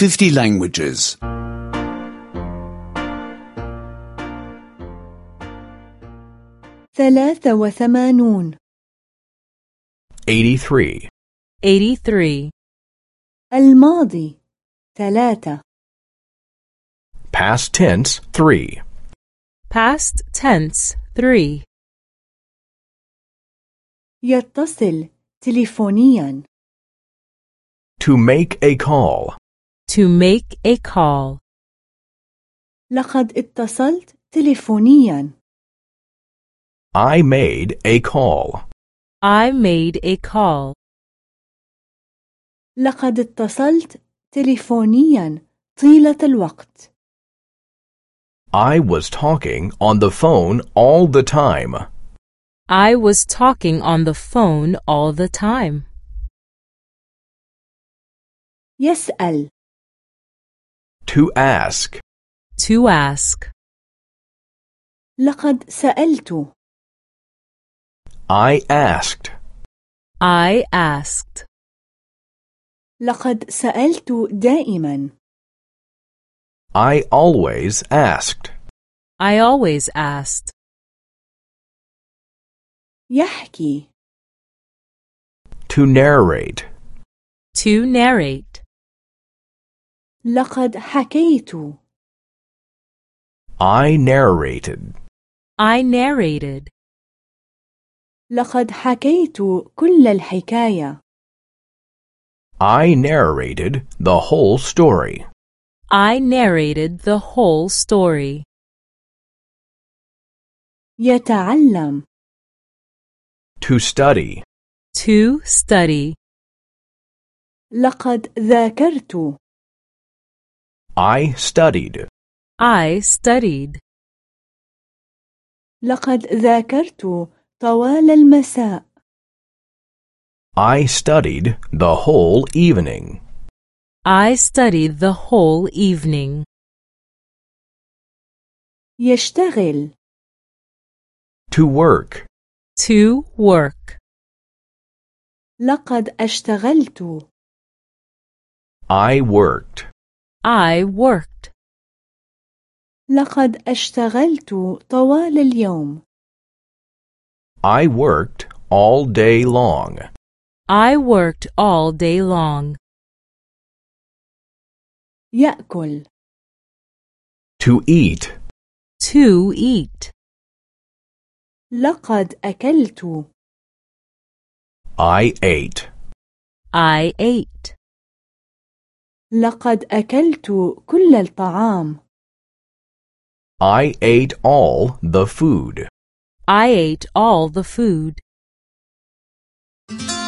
50 languages. 83 83. 83. الماضي 3 Past tense 3. Past tense 3. يتصل تليفونيا To make a call. To make a call. لقد اتصلت تليفونيا I made a call. I made a call. لقد اتصلت تليفونيا طيلة الوقت I was talking on the phone all the time. I was talking on the phone all the time. يسأل To ask. To ask. لقد سألت I asked. I asked. لقد سألت دائما I always asked. I always asked. يحكي To narrate. To narrate. لقد حكيت I narrated. I narrated. لقد حكيت كل الحكاية I narrated the whole story. I narrated the whole story. يتعلم To study. To study. لقد ذاكرت I studied. I studied. لقد ذاكرت طوال المساء I studied the whole evening. I studied the whole evening. يشتغل To work. To work. لقد اشتغلت I worked. I worked. لقد اشتغلت طوال اليوم I worked all day long. I worked all day long. يأكل To eat. To eat. لقد أكلت I ate. I ate. لقد أكلت كل الطعام I ate all the food. I ate all the food.